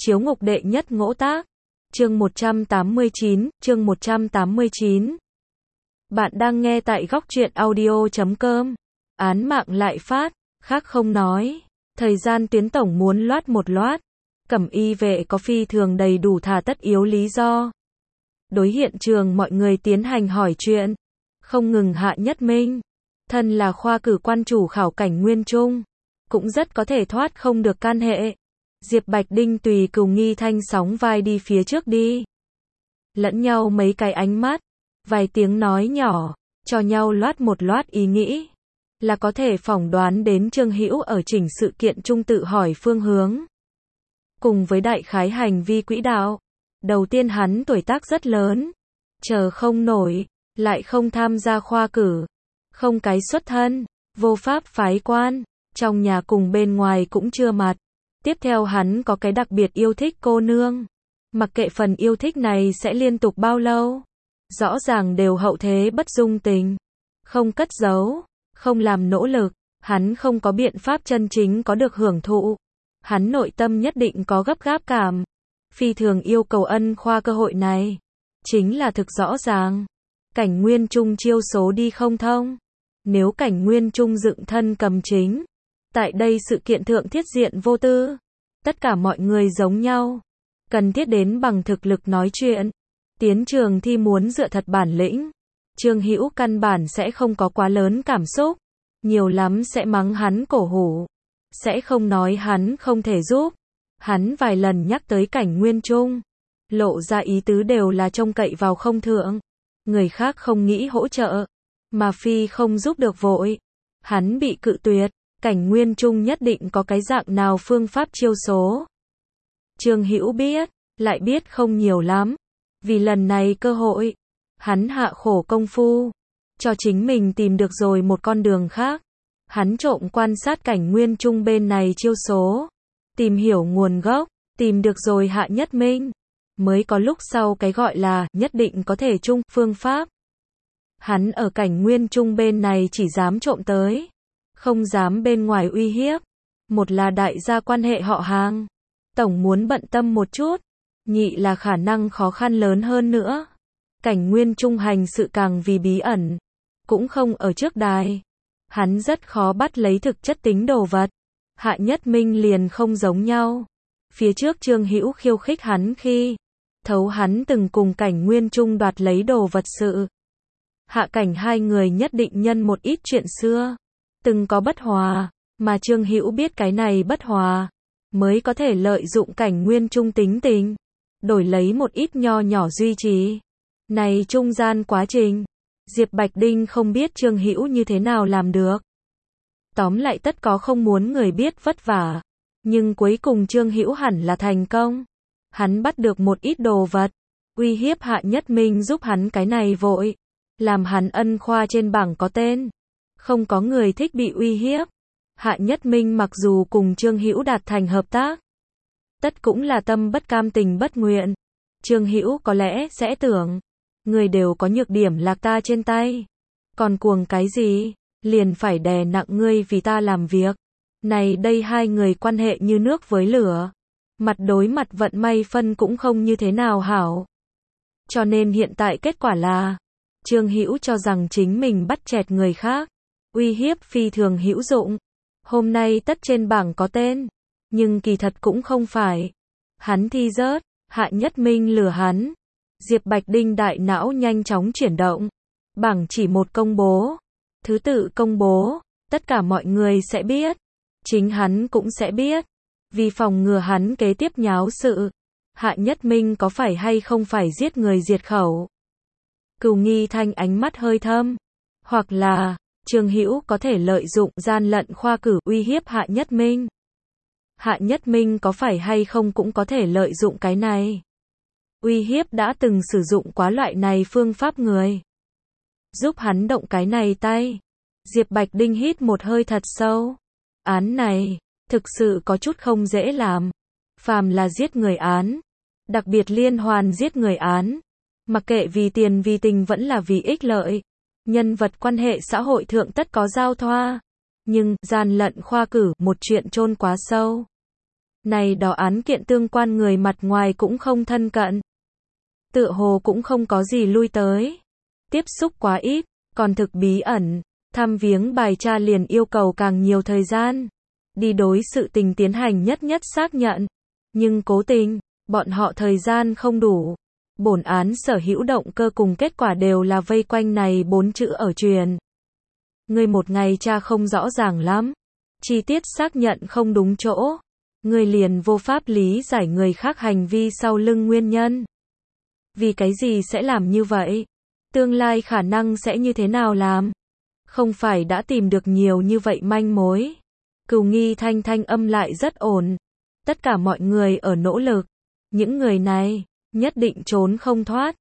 Chiếu ngục đệ nhất ngỗ tác. Chương 189, chương 189. Bạn đang nghe tại góc truyện audio.com. Án mạng lại phát, khác không nói. Thời gian tuyến tổng muốn loát một loát. Cẩm y vệ có phi thường đầy đủ thà tất yếu lý do. Đối hiện trường mọi người tiến hành hỏi chuyện. Không ngừng Hạ Nhất Minh. Thân là khoa cử quan chủ khảo cảnh Nguyên Trung. Cũng rất có thể thoát không được can hệ. Diệp Bạch Đinh tùy Cửu Nghi Thanh sóng vai đi phía trước đi. Lẫn nhau mấy cái ánh mắt, vài tiếng nói nhỏ, cho nhau loát một loát ý nghĩ. Là có thể phỏng đoán đến Trương Hữu ở chỉnh sự kiện trung tự hỏi phương hướng. Cùng với đại khái hành vi quỹ đạo. Đầu tiên hắn tuổi tác rất lớn. Chờ không nổi, lại không tham gia khoa cử. Không cái xuất thân, vô pháp phái quan. Trong nhà cùng bên ngoài cũng chưa mặt. Tiếp theo hắn có cái đặc biệt yêu thích cô nương. Mặc kệ phần yêu thích này sẽ liên tục bao lâu. Rõ ràng đều hậu thế bất dung tình. Không cất giấu, không làm nỗ lực. Hắn không có biện pháp chân chính có được hưởng thụ. Hắn nội tâm nhất định có gấp gáp cảm. Phi thường yêu cầu ân khoa cơ hội này. Chính là thực rõ ràng. Cảnh Nguyên Trung chiêu số đi không thông. Nếu cảnh Nguyên Trung dựng thân cầm chính. Tại đây sự kiện thượng thiết diện vô tư. Tất cả mọi người giống nhau. Cần thiết đến bằng thực lực nói chuyện. Tiến trường thi muốn dựa thật bản lĩnh. Trương Hữu căn bản sẽ không có quá lớn cảm xúc. Nhiều lắm sẽ mắng hắn cổ hủ. Sẽ không nói hắn không thể giúp. Hắn vài lần nhắc tới cảnh Nguyên Trung. Lộ ra ý tứ đều là trông cậy vào không thượng. Người khác không nghĩ hỗ trợ. Mà phi không giúp được vội. Hắn bị cự tuyệt. Cảnh Nguyên Trung nhất định có cái dạng nào phương pháp chiêu số. Trương Hữu biết, lại biết không nhiều lắm. Vì lần này cơ hội, hắn hạ khổ công phu, cho chính mình tìm được rồi một con đường khác. Hắn trộm quan sát cảnh Nguyên Trung bên này chiêu số, tìm hiểu nguồn gốc, tìm được rồi Hạ Nhất Minh. Mới có lúc sau cái gọi là nhất định có thể chung phương pháp. Hắn ở cảnh Nguyên Trung bên này chỉ dám trộm tới. Không dám bên ngoài uy hiếp. Một là đại gia quan hệ họ hàng. Tổng muốn bận tâm một chút. Nhị là khả năng khó khăn lớn hơn nữa. Cảnh Nguyên Trung hành sự càng vì bí ẩn. Cũng không ở trước đài. Hắn rất khó bắt lấy thực chất tính đồ vật. Hạ Nhất Minh liền không giống nhau. Phía trước Trương Hữu khiêu khích hắn khi thấu hắn từng cùng cảnh Nguyên Trung đoạt lấy đồ vật sự. Hạ cảnh hai người nhất định nhân một ít chuyện xưa. Từng có bất hòa, mà Trương Hữu biết cái này bất hòa, mới có thể lợi dụng cảnh Nguyên Trung tính tình, đổi lấy một ít nho nhỏ duy trì. Này trung gian quá trình, Diệp Bạch Đinh không biết Trương Hữu như thế nào làm được. Tóm lại tất có không muốn người biết vất vả, nhưng cuối cùng Trương Hữu hẳn là thành công. Hắn bắt được một ít đồ vật, uy hiếp Hạ Nhất Minh giúp hắn cái này vội, làm hắn ân khoa trên bảng có tên. Không có người thích bị uy hiếp. Hạ Nhất Minh mặc dù cùng Trương Hữu đạt thành hợp tác, tất cũng là tâm bất cam tình bất nguyện. Trương Hữu có lẽ sẽ tưởng, người đều có nhược điểm lạc ta trên tay. Còn cuồng cái gì, liền phải đè nặng ngươi vì ta làm việc. Này đây hai người quan hệ như nước với lửa. Mặt đối mặt vận may phân cũng không như thế nào hảo. Cho nên hiện tại kết quả là, Trương Hữu cho rằng chính mình bắt chẹt người khác. Uy hiếp phi thường hữu dụng. Hôm nay tất trên bảng có tên. Nhưng kỳ thật cũng không phải. Hắn thi rớt. Hạ Nhất Minh lừa hắn. Diệp Bạch Đinh đại não nhanh chóng chuyển động. Bảng chỉ một công bố. Thứ tự công bố. Tất cả mọi người sẽ biết. Chính hắn cũng sẽ biết. Vì phòng ngừa hắn kế tiếp nháo sự. Hạ Nhất Minh có phải hay không phải giết người diệt khẩu. Cửu Nghi Thanh ánh mắt hơi thâm. Hoặc là Trương Hữu có thể lợi dụng gian lận khoa cử uy hiếp Hạ Nhất Minh. Hạ Nhất Minh có phải hay không cũng có thể lợi dụng cái này. Uy hiếp đã từng sử dụng quá loại này phương pháp người. Giúp hắn động cái này tay. Diệp Bạch Đinh hít một hơi thật sâu. Án này, thực sự có chút không dễ làm. Phàm là giết người án. Đặc biệt liên hoàn giết người án. Mặc kệ vì tiền vì tình vẫn là vì ích lợi. Nhân vật quan hệ xã hội thượng tất có giao thoa. Nhưng, gian lận khoa cử, một chuyện chôn quá sâu. Này đó án kiện tương quan người mặt ngoài cũng không thân cận. Tựa hồ cũng không có gì lui tới. Tiếp xúc quá ít, còn thực bí ẩn. Thăm viếng bài tra liền yêu cầu càng nhiều thời gian. Đi đối sự tình tiến hành nhất nhất xác nhận. Nhưng cố tình, bọn họ thời gian không đủ. Bổn án sở hữu động cơ cùng kết quả đều là vây quanh này 4 chữ ở truyền. Ngươi một ngày tra không rõ ràng lắm. Chi tiết xác nhận không đúng chỗ. Ngươi liền vô pháp lý giải người khác hành vi sau lưng nguyên nhân. Vì cái gì sẽ làm như vậy? Tương lai khả năng sẽ như thế nào làm? Không phải đã tìm được nhiều như vậy manh mối. Cửu Nghi Thanh thanh âm lại rất ổn. Tất cả mọi người ở nỗ lực. Những người này, nhất định trốn không thoát.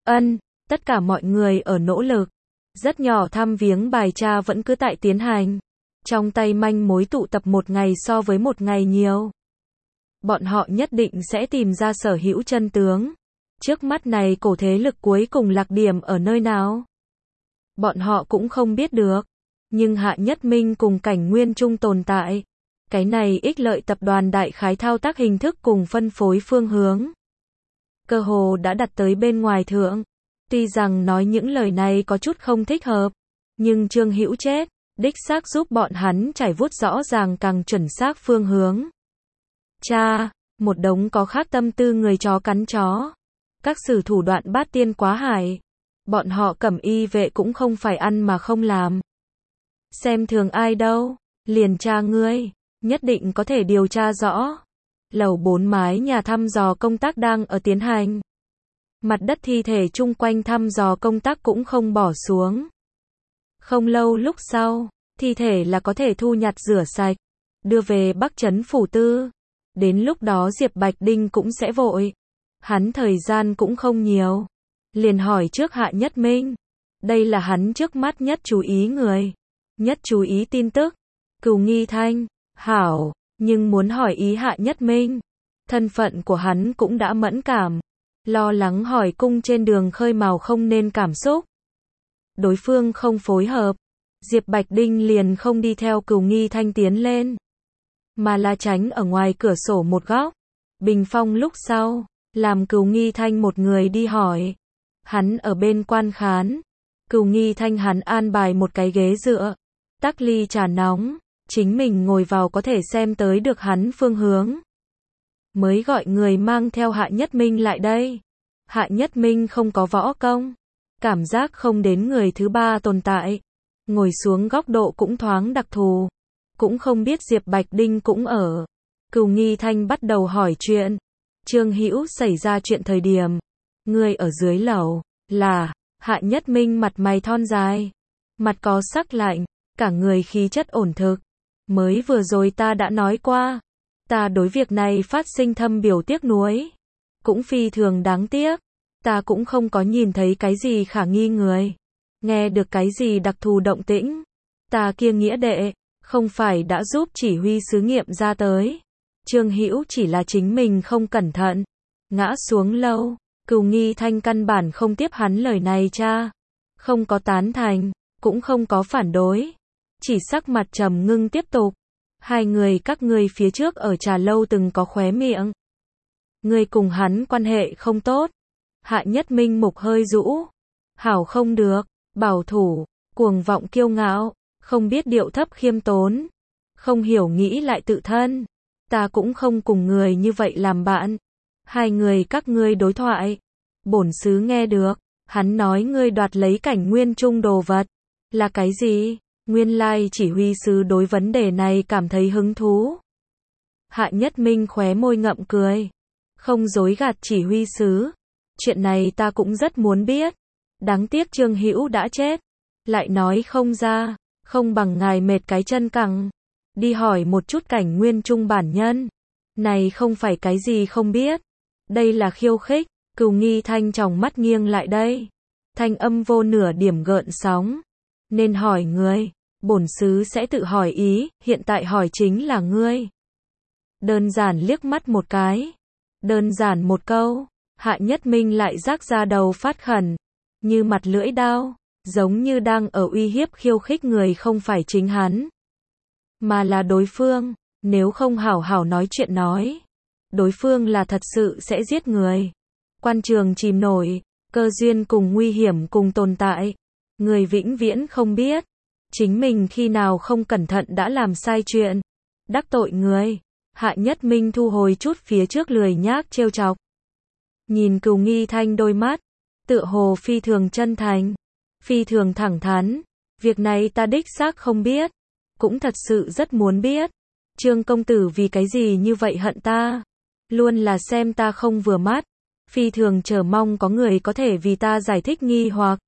Tất cả mọi người ở nỗ lực. Rất nhỏ thăm viếng bài tra vẫn cứ tại tiến hành. Trong tay manh mối tụ tập một ngày so với một ngày nhiều. Bọn họ nhất định sẽ tìm ra sở hữu chân tướng. Trước mắt này cổ thế lực cuối cùng lạc điểm ở nơi nào? Bọn họ cũng không biết được. Nhưng Hạ Nhất Minh cùng Cảnh Nguyên Trung tồn tại. Cái này ích lợi tập đoàn đại khái thao tác hình thức cùng phân phối phương hướng. Cơ hồ đã đặt tới bên ngoài thượng. Tuy rằng nói những lời này có chút không thích hợp. Nhưng Trương Hữu chết, đích xác giúp bọn hắn trải vuốt rõ ràng càng chuẩn xác phương hướng. Cha, một đống có khác tâm tư người chó cắn chó. Các sử thủ đoạn bát tiên quá hải. Bọn họ Cẩm Y vệ cũng không phải ăn mà không làm. Xem thường ai đâu, liền cha ngươi, nhất định có thể điều tra rõ. Lầu 4 mái nhà thăm dò công tác đang ở tiến hành. Mặt đất thi thể chung quanh thăm dò công tác cũng không bỏ xuống. Không lâu lúc sau, thi thể là có thể thu nhặt rửa sạch, đưa về Bắc Trấn Phủ Tư. Đến lúc đó Diệp Bạch Đinh cũng sẽ vội. Hắn thời gian cũng không nhiều. Liền hỏi trước Hạ Nhất Minh. Đây là hắn trước mắt nhất chú ý người. Nhất chú ý tin tức. Cửu Nghi Thanh, hảo, nhưng muốn hỏi ý Hạ Nhất Minh. Thân phận của hắn cũng đã mẫn cảm. Lo lắng hỏi cung trên đường khơi mào không nên cảm xúc. Đối phương không phối hợp. Diệp Bạch Đinh liền không đi theo Cửu Nghi Thanh tiến lên. Mà là tránh ở ngoài cửa sổ một góc. Bình phong lúc sau, làm Cửu Nghi Thanh một người đi hỏi. Hắn ở bên quan khán. Cửu Nghi Thanh hắn an bài một cái ghế dựa. Tắc ly trà nóng. Chính mình ngồi vào có thể xem tới được hắn phương hướng. Mới gọi người mang theo Hạ Nhất Minh lại đây. Hạ Nhất Minh không có võ công. Cảm giác không đến người thứ ba tồn tại. Ngồi xuống góc độ cũng thoáng đặc thù. Cũng không biết Diệp Bạch Đinh cũng ở. Cửu Nghi Thanh bắt đầu hỏi chuyện. Trương Hữu xảy ra chuyện thời điểm. Người ở dưới lầu. Là. Hạ Nhất Minh mặt mày thon dài. Mặt có sắc lạnh. Cả người khí chất ổn thực. Mới vừa rồi ta đã nói qua. Ta đối việc này phát sinh thâm biểu tiếc nuối. Cũng phi thường đáng tiếc. Ta cũng không có nhìn thấy cái gì khả nghi người. Nghe được cái gì đặc thù động tĩnh. Ta kia nghĩa đệ. Không phải đã giúp chỉ huy sứ nghiệm ra tới. Trương Hữu chỉ là chính mình không cẩn thận. Ngã xuống lâu. Cửu Nghi Thanh căn bản không tiếp hắn lời này cha. Không có tán thành. Cũng không có phản đối. Chỉ sắc mặt trầm ngưng tiếp tục. Hai người các ngươi phía trước ở trà lâu từng có khóe miệng. Ngươi cùng hắn quan hệ không tốt. Hạ Nhất Minh mục hơi rũ. Hảo không được. Bảo thủ. Cuồng vọng kiêu ngạo. Không biết điệu thấp khiêm tốn. Không hiểu nghĩ lại tự thân. Ta cũng không cùng người như vậy làm bạn. Hai người các ngươi đối thoại. Bổn sứ nghe được. Hắn nói ngươi đoạt lấy Cảnh Nguyên Trung đồ vật. Là cái gì? Nguyên lai chỉ huy sứ đối vấn đề này cảm thấy hứng thú. Hạ Nhất Minh khóe môi ngậm cười. Không dối gạt chỉ huy sứ. Chuyện này ta cũng rất muốn biết. Đáng tiếc Trương Hữu đã chết. Lại nói không ra. Không bằng ngài mệt cái chân cẳng. Đi hỏi một chút Cảnh Nguyên Trung bản nhân. Này không phải cái gì không biết. Đây là khiêu khích. Cửu Nghi Thanh tròng mắt nghiêng lại đây. Thanh âm vô nửa điểm gợn sóng. Nên hỏi ngươi. Bổn sứ sẽ tự hỏi ý. Hiện tại hỏi chính là ngươi. Đơn giản liếc mắt một cái. Đơn giản một câu. Hạ Nhất Minh lại rác ra đầu phát khẩn. Như mặt lưỡi đao. Giống như đang ở uy hiếp khiêu khích người không phải chính hắn. Mà là đối phương. Nếu không hảo hảo nói chuyện nói. đối phương là thật sự sẽ giết người. Quan trường chìm nổi, cơ duyên cùng nguy hiểm cùng tồn tại. Người vĩnh viễn không biết, chính mình khi nào không cẩn thận đã làm sai chuyện, đắc tội người. Hạ Nhất Minh thu hồi chút phía trước lười nhác trêu chọc. Nhìn Cửu Nghi Thanh đôi mắt, tựa hồ phi thường chân thành, phi thường thẳng thắn. Việc này ta đích xác không biết, cũng thật sự rất muốn biết. Trương công tử vì cái gì như vậy hận ta? Luôn là xem ta không vừa mắt. Phi thường chờ mong có người có thể vì ta giải thích nghi hoặc.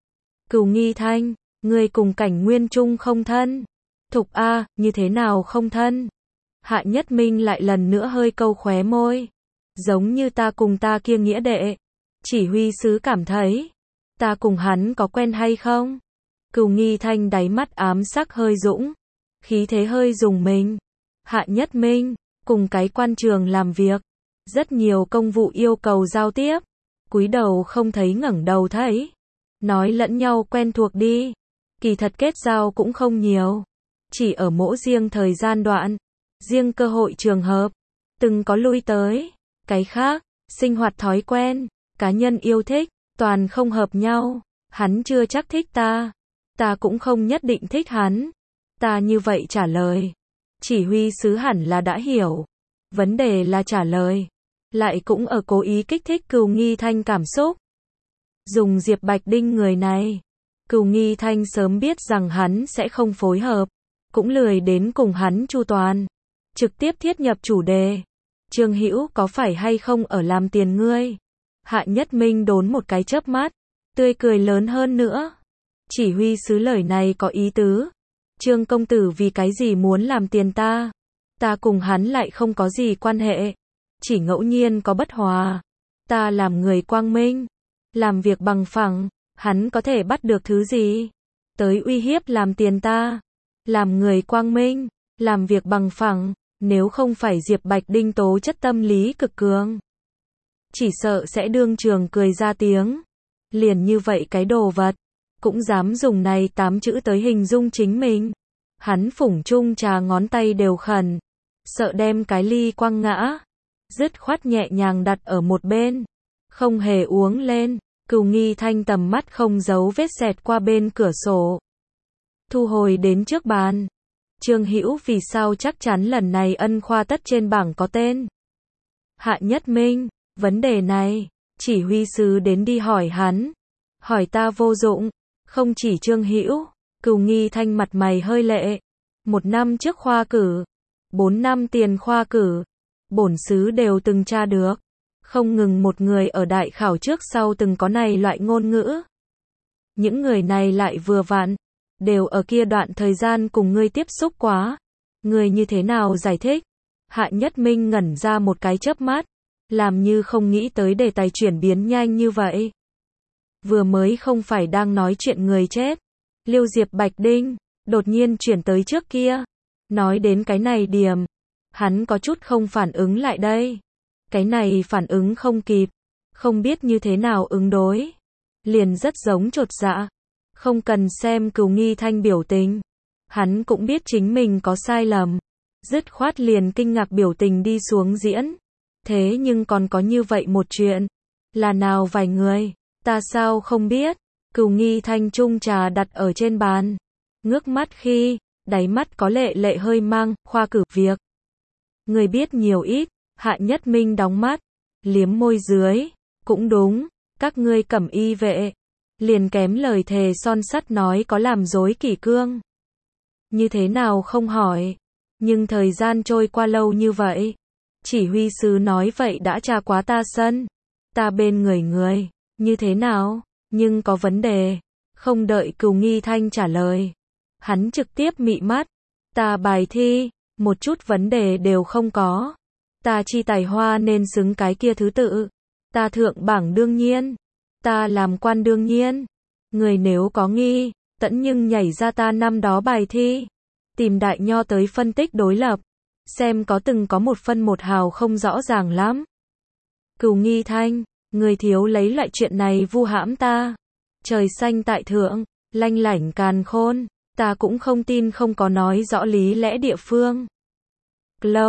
Cửu Nghi Thanh, ngươi cùng Cảnh Nguyên Trung không thân. Thục A, như thế nào không thân? Hạ Nhất Minh lại lần nữa hơi câu khóe môi. Giống như ta cùng ta kia nghĩa đệ. Chỉ huy sứ cảm thấy, ta cùng hắn có quen hay không? Cửu Nghi Thanh đáy mắt ám sắc hơi dũng, khí thế hơi dùng mình. Hạ Nhất Minh, cùng cái quan trường làm việc, rất nhiều công vụ yêu cầu giao tiếp, cúi đầu không thấy ngẩng đầu thấy. Nói lẫn nhau quen thuộc đi, kỳ thật kết giao cũng không nhiều, chỉ ở mỗi riêng thời gian đoạn, riêng cơ hội trường hợp, từng có lui tới. Cái khác, sinh hoạt thói quen, cá nhân yêu thích, toàn không hợp nhau. Hắn chưa chắc thích ta, ta cũng không nhất định thích hắn. Ta như vậy trả lời, chỉ huy sứ hẳn là đã hiểu. Vấn đề là trả lời, lại cũng ở cố ý kích thích Cửu Nghi Thanh cảm xúc. Dùng Diệp Bạch Đinh người này, Cửu Nghi Thanh sớm biết rằng hắn sẽ không phối hợp, cũng lười đến cùng hắn chu toàn, trực tiếp thiết nhập chủ đề. Trương Hữu có phải hay không ở làm tiền ngươi? Hạ Nhất Minh đốn một cái chớp mắt, tươi cười lớn hơn nữa. Chỉ huy sứ lời này có ý tứ. Trương công tử vì cái gì muốn làm tiền ta? Ta cùng hắn lại không có gì quan hệ, chỉ ngẫu nhiên có bất hòa. Ta làm người quang minh, làm việc bằng phẳng, hắn có thể bắt được thứ gì? Tới uy hiếp làm tiền ta. Làm người quang minh, làm việc bằng phẳng, nếu không phải Diệp Bạch Đinh tố chất tâm lý cực cường, chỉ sợ sẽ đương trường cười ra tiếng. Liền như vậy cái đồ vật, cũng dám dùng này 8 chữ tới hình dung chính mình. Hắn phủng chung trà ngón tay đều khẩn, sợ đem cái ly quăng ngã, dứt khoát nhẹ nhàng đặt ở một bên, không hề uống lên. Cửu Nghi Thanh tầm mắt không giấu vết xẹt qua bên cửa sổ, thu hồi đến trước bàn. Trương Hữu vì sao chắc chắn lần này ân khoa tất trên bảng có tên? Hạ Nhất Minh, vấn đề này, chỉ huy sứ đến đi hỏi hắn. Hỏi ta vô dụng, không chỉ Trương Hữu. Cửu Nghi Thanh mặt mày hơi lệ. 1 năm trước khoa cử, 4 năm tiền khoa cử, bổn sứ đều từng tra được. Không ngừng một người ở đại khảo trước sau từng có này loại ngôn ngữ. Những người này lại vừa vặn, đều ở kia đoạn thời gian cùng ngươi tiếp xúc quá. Ngươi như thế nào giải thích? Hạ Nhất Minh ngẩn ra một cái chớp mắt, làm như không nghĩ tới đề tài chuyển biến nhanh như vậy. Vừa mới không phải đang nói chuyện người chết, Liêu Diệp Bạch Đinh, đột nhiên chuyển tới trước kia. Nói đến cái này điểm, hắn có chút không phản ứng lại đây. Cái này phản ứng không kịp, không biết như thế nào ứng đối. Liền rất giống chột dạ. Không cần xem Cửu Nghi Thanh biểu tình, hắn cũng biết chính mình có sai lầm. Dứt khoát liền kinh ngạc biểu tình đi xuống diễn. Thế nhưng còn có như vậy một chuyện. Là nào vài người, ta sao không biết. Cửu Nghi Thanh chung trà đặt ở trên bàn, ngước mắt khi, đáy mắt có lệ lệ hơi mang, khoa cử việc. Người biết nhiều ít. Hạ Nhất Minh đóng mắt, liếm môi dưới. Cũng đúng, các ngươi cẩm y vệ, liền kém lời thề son sắt nói có làm dối kỷ cương. Như thế nào không hỏi. Nhưng thời gian trôi qua lâu như vậy, chỉ huy sứ nói vậy đã tra quá ta sân. Ta bên người, như thế nào? Nhưng có vấn đề. Không đợi Cửu Nghi Thanh trả lời, hắn trực tiếp mị mắt. Ta bài thi, một chút vấn đề đều không có. Ta chi tài hoa nên xứng cái kia thứ tự. Ta thượng bảng đương nhiên. Ta làm quan đương nhiên. Người nếu có nghi, tẫn nhưng nhảy ra ta năm đó bài thi. Tìm đại nho tới phân tích đối lập. Xem có từng có một phân một hào không rõ ràng lắm. Cửu Nghi Thanh, người thiếu lấy loại chuyện này vu hãm ta. Trời xanh tại thượng, lanh lảnh càn khôn. Ta cũng không tin không có nói rõ lý lẽ địa phương. Lâu,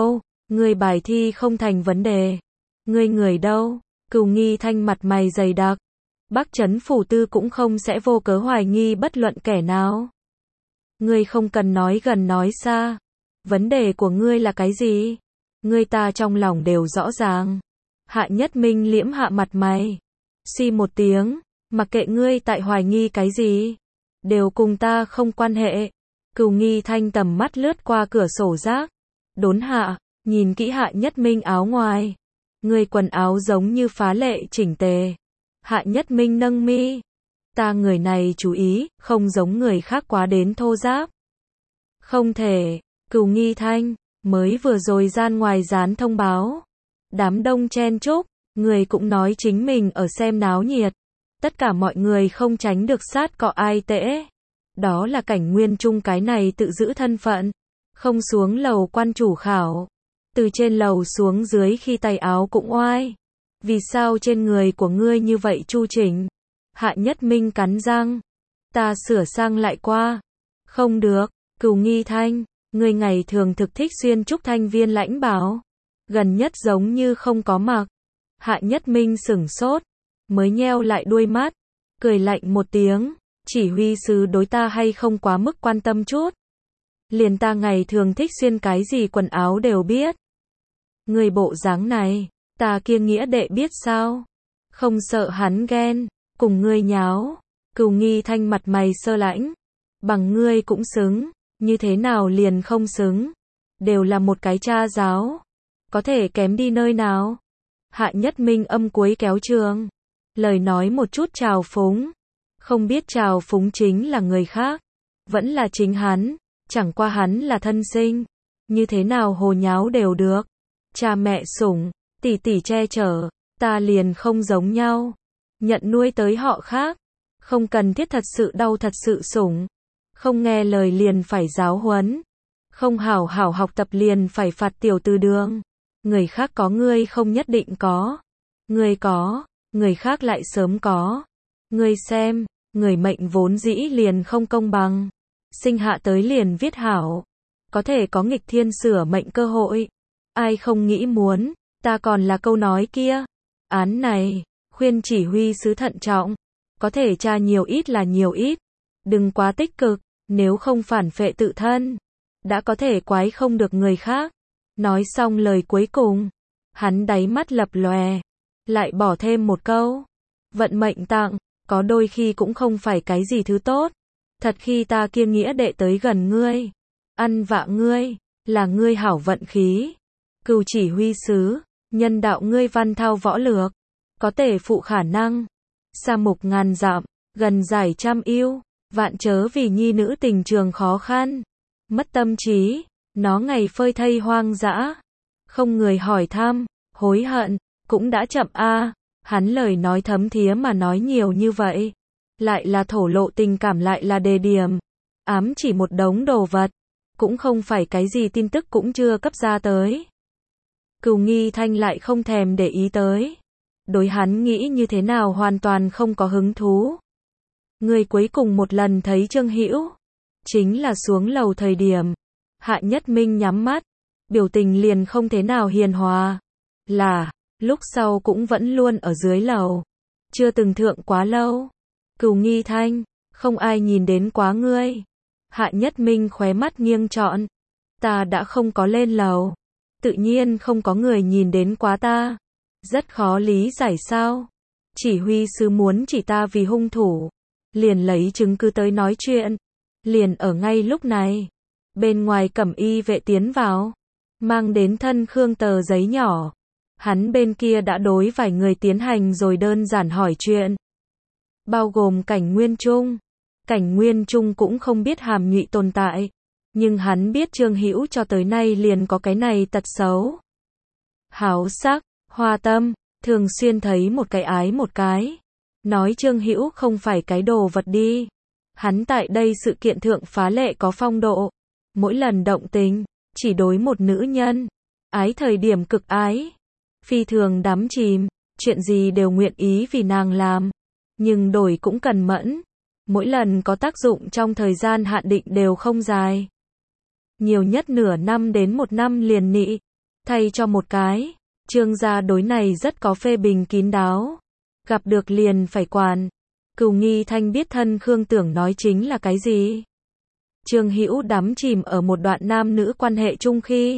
Ngươi bài thi không thành vấn đề. Ngươi người đâu? Cửu Nghi Thanh mặt mày dày đặc. Bắc Trấn Phủ Tư cũng không sẽ vô cớ hoài nghi bất luận kẻ nào. Ngươi không cần nói gần nói xa. Vấn đề của ngươi là cái gì? Ngươi ta trong lòng đều rõ ràng. Hạ Nhất Minh liễm hạ mặt mày. Suy một tiếng, mặc kệ ngươi tại hoài nghi cái gì, đều cùng ta không quan hệ. Cửu Nghi Thanh tầm mắt lướt qua cửa sổ rác, đốn hạ, nhìn kỹ Hạ Nhất Minh áo ngoài. Ngươi quần áo giống như phá lệ chỉnh tề. Hạ Nhất Minh nâng mi. Ta người này chú ý, không giống người khác quá đến thô ráp. Không thể. Cửu Nghi Thanh, mới vừa rồi gian ngoài dán thông báo. Đám đông chen chúc, người cũng nói chính mình ở xem náo nhiệt. Tất cả mọi người không tránh được sát cọ ai tễ. Đó là Cảnh Nguyên Trung cái này tự giữ thân phận. Không xuống lầu quan chủ khảo. Từ trên lầu xuống dưới khi tay áo cũng oai. Vì sao trên người của ngươi như vậy chu chỉnh? Hạ Nhất Minh cắn răng. Ta sửa sang lại qua. Không được. Cửu Nghi Thanh, ngươi ngày thường thực thích xuyên trúc thanh viên lãnh bảo. Gần nhất giống như không có mặc. Hạ Nhất Minh sửng sốt. Mới nheo lại đuôi mắt. Cười lạnh một tiếng. Chỉ huy sứ đối ta hay không quá mức quan tâm chút. Liền ta ngày thường thích xuyên cái gì quần áo đều biết. Người bộ dáng này, ta kia nghĩa đệ biết sao? Không sợ hắn ghen, cùng ngươi nháo. Cửu Nghi Thanh mặt mày sơ lãnh. Bằng ngươi cũng xứng, như thế nào liền không xứng? Đều là một cái cha giáo. Có thể kém đi nơi nào? Hạ Nhất Minh âm cuối kéo trường. Lời nói một chút trào phúng. Không biết trào phúng chính là người khác. Vẫn là chính hắn. Chẳng qua hắn là thân sinh. Như thế nào hồ nháo đều được. Cha mẹ sủng, tỷ tỷ che chở. Ta liền không giống nhau. Nhận nuôi tới họ khác. Không cần thiết thật sự đau thật sự sủng. Không nghe lời liền phải giáo huấn. Không hảo hảo học tập liền phải phạt tiểu từ đường. Người khác có ngươi không nhất định có. Ngươi có, người khác lại sớm có. Ngươi xem, người mệnh vốn dĩ liền không công bằng. Sinh hạ tới liền viết hảo. Có thể có nghịch thiên sửa mệnh cơ hội. Ai không nghĩ muốn, ta còn là câu nói kia. Án này, khuyên chỉ huy sứ thận trọng. Có thể tra nhiều ít là nhiều ít. Đừng quá tích cực, nếu không phản phệ tự thân. Đã có thể quái không được người khác. Nói xong lời cuối cùng, hắn đáy mắt lập lòe, lại bỏ thêm một câu. Vận mệnh tặng, có đôi khi cũng không phải cái gì thứ tốt. Thật khi ta kia nghĩa đệ tới gần ngươi, ăn vạ ngươi, là ngươi hảo vận khí. Cửu chỉ huy sứ, nhân đạo ngươi văn thao võ lược, có thể phụ khả năng. Sa mục ngàn dặm, gần giải trăm yêu, vạn chớ vì nhi nữ tình trường khó khăn. Mất tâm trí, nó ngày phơi thây hoang dã. Không người hỏi thăm, hối hận, cũng đã chậm a. Hắn lời nói thấm thía mà nói nhiều như vậy. Lại là thổ lộ tình cảm lại là đề điểm. Ám chỉ một đống đồ vật. Cũng không phải cái gì tin tức cũng chưa cấp ra tới. Cửu Nghi Thanh lại không thèm để ý tới. Đối hắn nghĩ như thế nào hoàn toàn không có hứng thú. Người cuối cùng một lần thấy Trương Hữu chính là xuống lầu thời điểm. Hạ Nhất Minh nhắm mắt, biểu tình liền không thế nào hiền hòa. Là, lúc sau cũng vẫn luôn ở dưới lầu. Chưa từng thượng quá lâu. Cửu Nghi Thanh, không ai nhìn đến quá ngươi. Hạ Nhất Minh khóe mắt nghiêng trọn. Ta đã không có lên lầu. Tự nhiên không có người nhìn đến quá ta. Rất khó lý giải sao. Chỉ huy sứ muốn chỉ ta vì hung thủ. Liền lấy chứng cứ tới nói chuyện. Liền ở ngay lúc này. Bên ngoài cẩm y vệ tiến vào. Mang đến thân khương tờ giấy nhỏ. Hắn bên kia đã đối vài người tiến hành rồi đơn giản hỏi chuyện. Bao gồm Cảnh Nguyên Trung. Cảnh Nguyên Trung cũng không biết hàm nhụy tồn tại. Nhưng hắn biết Trương Hữu cho tới nay liền có cái này tật xấu. Háo sắc, hoa tâm, thường xuyên thấy một cái ái một cái. Nói Trương Hữu không phải cái đồ vật đi. Hắn tại đây sự kiện thượng phá lệ có phong độ. Mỗi lần động tình, chỉ đối một nữ nhân. Ái thời điểm cực ái. Phi thường đắm chìm, chuyện gì đều nguyện ý vì nàng làm. Nhưng đổi cũng cần mẫn. Mỗi lần có tác dụng trong thời gian hạn định đều không dài. Nhiều nhất nửa năm đến một năm liền nị. Thay cho một cái, Trương gia đối này rất có phê bình kín đáo. Gặp được liền phải quản. Cửu Nghi Thanh biết thân Khương Tưởng nói chính là cái gì. Trương Hữu đắm chìm ở một đoạn nam nữ quan hệ chung khi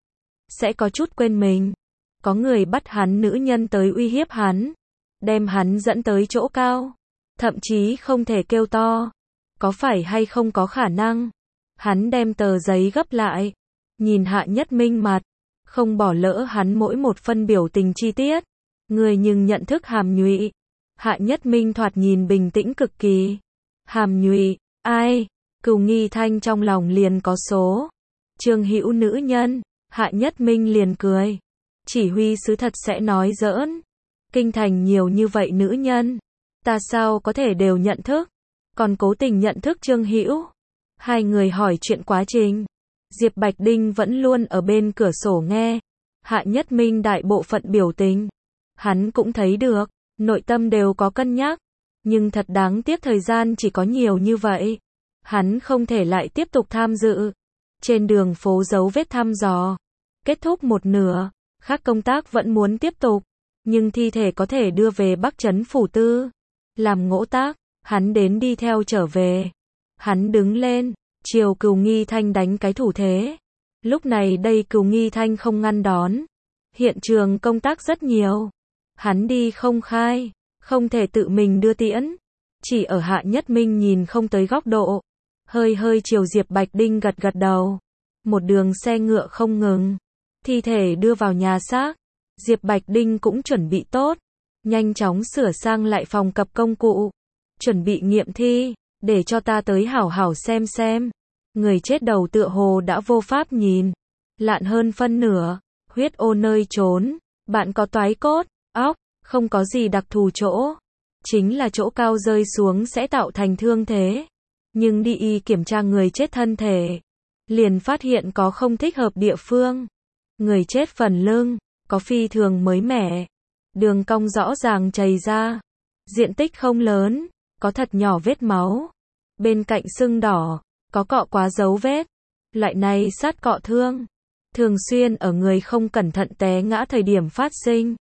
sẽ có chút quên mình. Có người bắt hắn nữ nhân tới uy hiếp hắn, đem hắn dẫn tới chỗ cao, thậm chí không thể kêu to. Có phải hay không có khả năng? Hắn đem tờ giấy gấp lại, nhìn Hạ Nhất Minh mặt, không bỏ lỡ hắn mỗi một phân biểu tình chi tiết. Người nhưng nhận thức hàm nhụy. Hạ Nhất Minh thoạt nhìn bình tĩnh cực kỳ. Hàm nhụy, ai? Cửu Nghi Thanh trong lòng liền có số. Trương Hữu nữ nhân, Hạ Nhất Minh liền cười. Chỉ huy sứ thật sẽ nói giỡn. Kinh thành nhiều như vậy nữ nhân, ta sao có thể đều nhận thức, còn cố tình nhận thức Trương Hữu. Hai người hỏi chuyện quá trình. Diệp Bạch Đinh vẫn luôn ở bên cửa sổ nghe. Hạ Nhất Minh đại bộ phận biểu tình, hắn cũng thấy được, nội tâm đều có cân nhắc. Nhưng thật đáng tiếc thời gian chỉ có nhiều như vậy. Hắn không thể lại tiếp tục tham dự. Trên đường phố dấu vết thăm dò kết thúc một nửa, khác công tác vẫn muốn tiếp tục. Nhưng thi thể có thể đưa về Bắc Trấn Phủ Tư làm ngỗ tác, hắn đến đi theo trở về. Hắn đứng lên, chiều Cửu Nghi Thanh đánh cái thủ thế. Lúc này đây Cửu Nghi Thanh không ngăn đón. Hiện trường công tác rất nhiều. Hắn đi không khai, không thể tự mình đưa tiễn. Chỉ ở Hạ Nhất Minh nhìn không tới góc độ. Hơi chiều Diệp Bạch Đinh gật gật đầu. Một đường xe ngựa không ngừng. Thi thể đưa vào nhà xác. Diệp Bạch Đinh cũng chuẩn bị tốt. Nhanh chóng sửa sang lại phòng cập công cụ. Chuẩn bị nghiệm thi, để cho ta tới hảo hảo xem. Người chết đầu tựa hồ đã vô pháp nhìn. Lạn hơn phân nửa, huyết ô nơi trốn. Bạn có toái cốt, óc, không có gì đặc thù chỗ. Chính là chỗ cao rơi xuống sẽ tạo thành thương thế. Nhưng đi y kiểm tra người chết thân thể, liền phát hiện có không thích hợp địa phương. Người chết phần lưng, có phi thường mới mẻ. Đường cong rõ ràng chày ra. Diện tích không lớn, có thật nhỏ vết máu. Bên cạnh sưng đỏ, có cọ quá dấu vết. Loại này sát cọ thương, thường xuyên ở người không cẩn thận té ngã thời điểm phát sinh.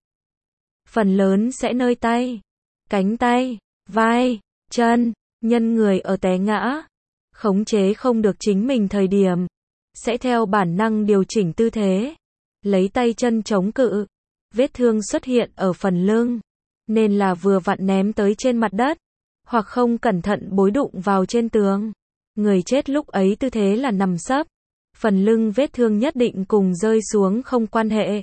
Phần lớn sẽ nơi tay, cánh tay, vai, chân. Nhân người ở té ngã, khống chế không được chính mình thời điểm, sẽ theo bản năng điều chỉnh tư thế, lấy tay chân chống cự. Vết thương xuất hiện ở phần lưng, nên là vừa vặn ném tới trên mặt đất, hoặc không cẩn thận bối đụng vào trên tường. Người chết lúc ấy tư thế là nằm sấp, phần lưng vết thương nhất định cùng rơi xuống không quan hệ.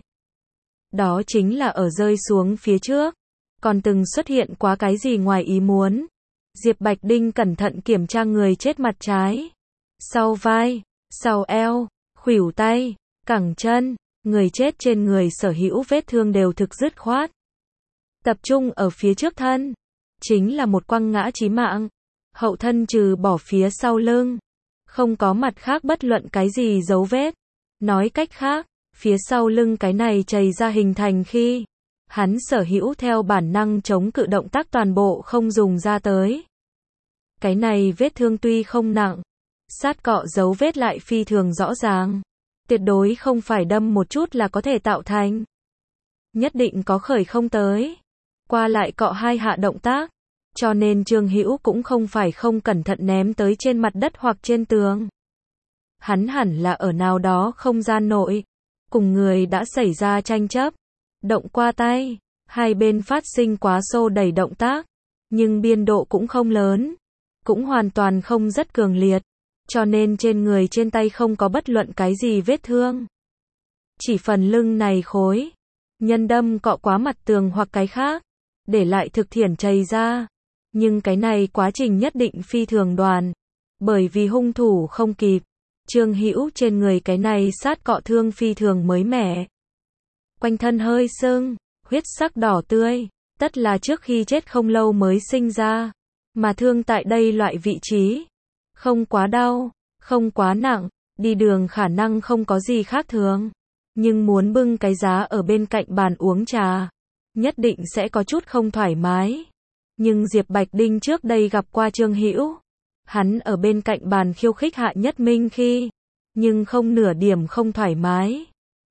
Đó chính là ở rơi xuống phía trước, còn từng xuất hiện quá cái gì ngoài ý muốn. Diệp Bạch Đinh cẩn thận kiểm tra người chết mặt trái, sau vai, sau eo, khuỷu tay, cẳng chân. Người chết trên người sở hữu vết thương đều thực dứt khoát. Tập trung ở phía trước thân, chính là một quăng ngã chí mạng. Hậu thân trừ bỏ phía sau lưng, không có mặt khác bất luận cái gì dấu vết. Nói cách khác, phía sau lưng cái này chày ra hình thành khi hắn sở hữu theo bản năng chống cự động tác toàn bộ không dùng ra tới. Cái này vết thương tuy không nặng, sát cọ dấu vết lại phi thường rõ ràng. Tuyệt đối không phải đâm một chút là có thể tạo thành. Nhất định có khởi không tới. Qua lại cọ hai hạ động tác. Cho nên Trương Hữu cũng không phải không cẩn thận ném tới trên mặt đất hoặc trên tường. Hắn hẳn là ở nào đó không gian nội. Cùng người đã xảy ra tranh chấp. Động qua tay. Hai bên phát sinh quá xô đẩy động tác. Nhưng biên độ cũng không lớn. Cũng hoàn toàn không rất cường liệt. Cho nên trên người trên tay không có bất luận cái gì vết thương. Chỉ phần lưng này khối. Nhân đâm cọ quá mặt tường hoặc cái khác. Để lại thực thiển chày ra. Nhưng cái này quá trình nhất định phi thường đoàn. Bởi vì hung thủ không kịp. Trương Hữu trên người cái này sát cọ thương phi thường mới mẻ. Quanh thân hơi sưng, huyết sắc đỏ tươi. Tất là trước khi chết không lâu mới sinh ra. Mà thương tại đây loại vị trí. Không quá đau, không quá nặng, đi đường khả năng không có gì khác thường. Nhưng muốn bưng cái giá ở bên cạnh bàn uống trà, nhất định sẽ có chút không thoải mái. Nhưng Diệp Bạch Đinh trước đây gặp qua Trương Hữu. Hắn ở bên cạnh bàn khiêu khích Hạ Nhất Minh khi, nhưng không nửa điểm không thoải mái.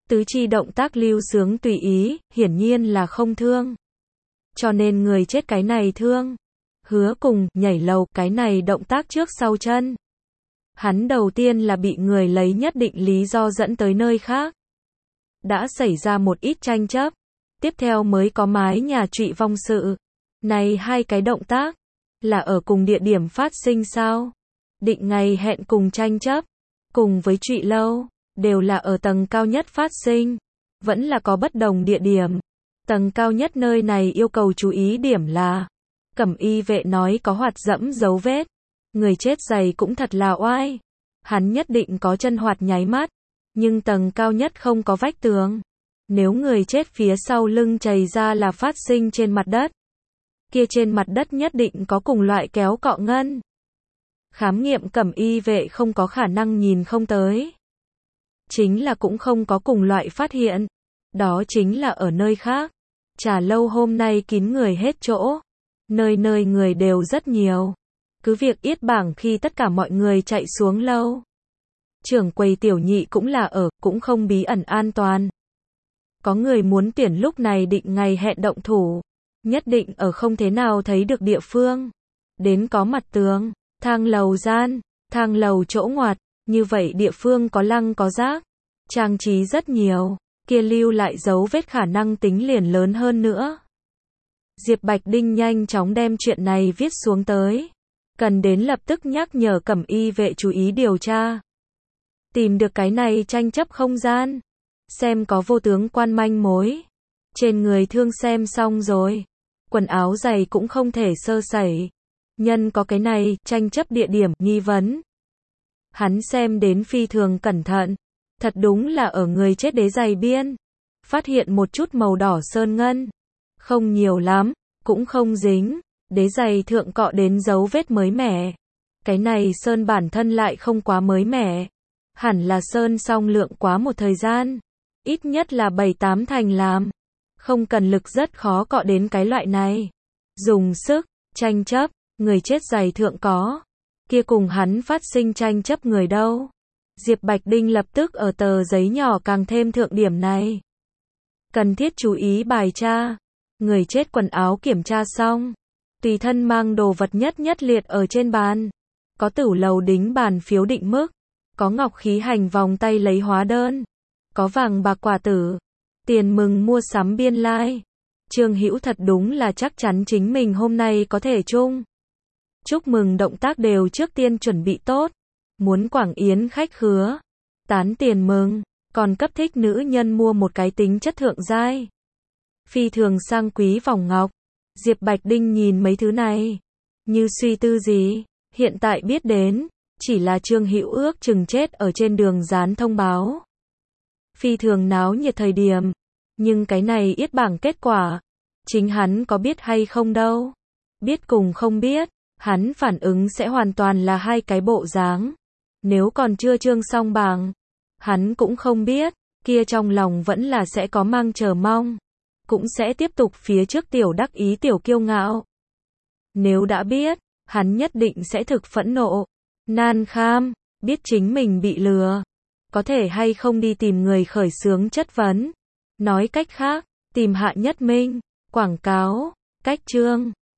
Tứ chi động tác lưu sướng tùy ý, hiển nhiên là không thương. Cho nên người chết cái này thương. Hứa cùng, nhảy lầu, cái này động tác trước sau chân. Hắn đầu tiên là bị người lấy nhất định lý do dẫn tới nơi khác. Đã xảy ra một ít tranh chấp. Tiếp theo mới có mái nhà trụy vong sự. Này hai cái động tác, là ở cùng địa điểm phát sinh sao? Định ngày hẹn cùng tranh chấp, cùng với trụy lâu, đều là ở tầng cao nhất phát sinh. Vẫn là có bất đồng địa điểm. Tầng cao nhất nơi này yêu cầu chú ý điểm là, Cẩm y vệ nói có hoạt dẫm dấu vết. Người chết giày cũng thật là oai. Hắn nhất định có chân hoạt nháy mắt. Nhưng tầng cao nhất không có vách tường. Nếu người chết phía sau lưng chày ra là phát sinh trên mặt đất. Kia trên mặt đất nhất định có cùng loại kéo cọ ngân. Khám nghiệm cẩm y vệ không có khả năng nhìn không tới. Chính là cũng không có cùng loại phát hiện. Đó chính là ở nơi khác. Trà lâu hôm nay kín người hết chỗ. Nơi nơi người đều rất nhiều. Cứ việc yết bảng khi tất cả mọi người chạy xuống lâu. Trưởng quầy tiểu nhị cũng là ở, cũng không bí ẩn an toàn. Có người muốn tuyển lúc này định ngày hẹn động thủ. Nhất định ở không thế nào thấy được địa phương. Đến có mặt tường, thang lầu gian, thang lầu chỗ ngoặt. Như vậy địa phương có lăng có rác. Trang trí rất nhiều. Kia lưu lại dấu vết khả năng tính liền lớn hơn nữa. Diệp Bạch Đinh nhanh chóng đem chuyện này viết xuống tới. Cần đến lập tức nhắc nhở cẩm y vệ chú ý điều tra. Tìm được cái này tranh chấp không gian. Xem có vô tướng quan manh mối. Trên người thương xem xong rồi. Quần áo giày cũng không thể sơ sẩy. Nhân có cái này, tranh chấp địa điểm, nghi vấn. Hắn xem đến phi thường cẩn thận. Thật đúng là ở người chết đế giày biên. Phát hiện một chút màu đỏ sơn ngân. Không nhiều lắm, cũng không dính. Đế giày thượng cọ đến dấu vết mới mẻ. Cái này sơn bản thân lại không quá mới mẻ. Hẳn là sơn xong lượng quá một thời gian. Ít nhất là 7-8 thành làm. Không cần lực rất khó cọ đến cái loại này. Dùng sức, tranh chấp, người chết giày thượng có. Kia cùng hắn phát sinh tranh chấp người đâu. Diệp Bạch Đinh lập tức ở tờ giấy nhỏ càng thêm thượng điểm này. Cần thiết chú ý bài tra. Người chết quần áo kiểm tra xong. Tùy thân mang đồ vật nhất nhất liệt ở trên bàn. Có tửu lầu đính bàn phiếu định mức. Có ngọc khí hành vòng tay lấy hóa đơn. Có vàng bạc quả tử. Tiền mừng mua sắm biên lai. Trương Hữu thật đúng là chắc chắn chính mình hôm nay có thể chung. Chúc mừng động tác đều trước tiên chuẩn bị tốt. Muốn quảng yến khách khứa. Tán tiền mừng. Còn cấp thích nữ nhân mua một cái tính chất thượng giai. Phi thường sang quý vòng ngọc. Diệp Bạch Đinh nhìn mấy thứ này. Như suy tư gì. Hiện tại biết đến. Chỉ là Trương Hữu ước chừng chết ở trên đường dán thông báo. Phi thường náo nhiệt thời điểm. Nhưng cái này yết bảng kết quả. Chính hắn có biết hay không đâu. Biết cùng không biết. Hắn phản ứng sẽ hoàn toàn là hai cái bộ dáng. Nếu còn chưa trương xong bảng. Hắn cũng không biết. Kia trong lòng vẫn là sẽ có mang chờ mong. Cũng sẽ tiếp tục phía trước tiểu đắc ý tiểu kiêu ngạo. Nếu đã biết. Hắn nhất định sẽ thực phẫn nộ. Nan kham. Biết chính mình bị lừa. Có thể hay không đi tìm người khởi xướng chất vấn. Nói cách khác. Tìm Hạ Nhất Minh. Quảng cáo. Cách chương.